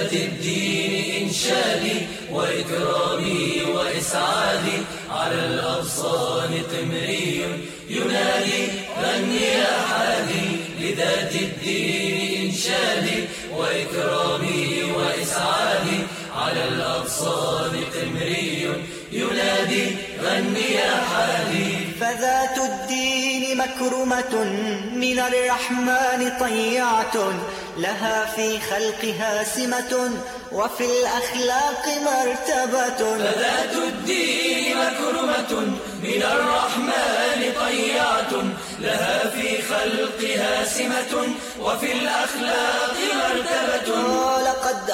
لذات الدين إنشادي وإكرامي وإسعادي، على الأغصان قمري ينادي غني يا حادي. لذات الدين إنشادي وإكرامي وإسعادي، على الأغصان قمري ينادي غني يا حادي. فذات الدين مكرمة من الرحمن طيعة، لها في خلقها سمة وفي الأخلاق مرتبة. فذات الدين مكرمة من الرحمن طيعة، لها في خلقها سمة وفي الأخلاق مرتبة. لقد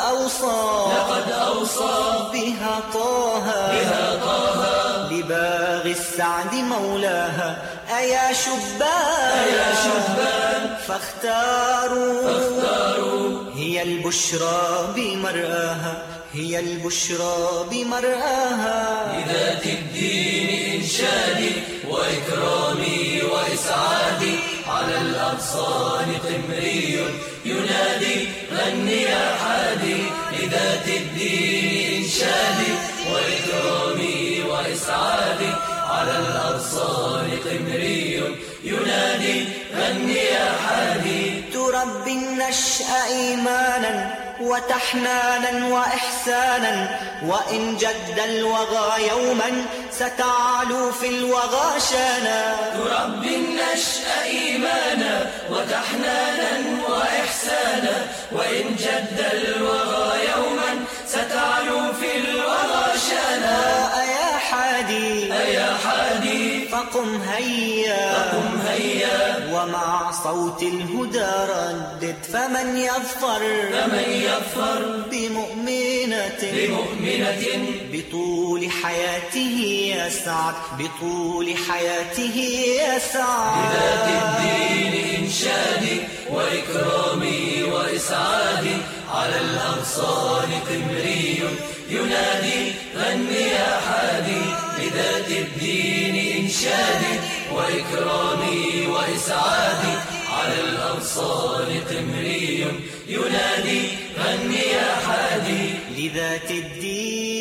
أوصى بها طه لباغي السعد مولاها. أيا شبان فاختاروا هي البشرى بمرآها. لذات الدين إنشادي وإكرامي وإسعادي، على الأغصان قمري ينادي غني يا حادي. لذات الدين إنشادي وإكرامي وإسعادي، على الأغصان قمري ينادي غني يا حادي. تربي النشأ إيمانا وتحنانا وإحسانا، وإن جد الوغى يوما ستعلو في الوغى شانا. تربي النشأ إيمانا وتحنانا وإحسانا، وإن جد الوغى يوما ستعلو في الوغى شانا. أيا حادي فقم هيا ومع صوت الهدى ردد. فمن يظفر بمؤمنة بطول حياته يسعد. لذات الدين إنشادي وإكرامي وإسعادي، على الأغصان قمري ينادي غني يا حادي. لذات الدين إنشادي وإكرامي وإسعادي، على الأغصان قمري ينادي غني يا حادي. لذات الدين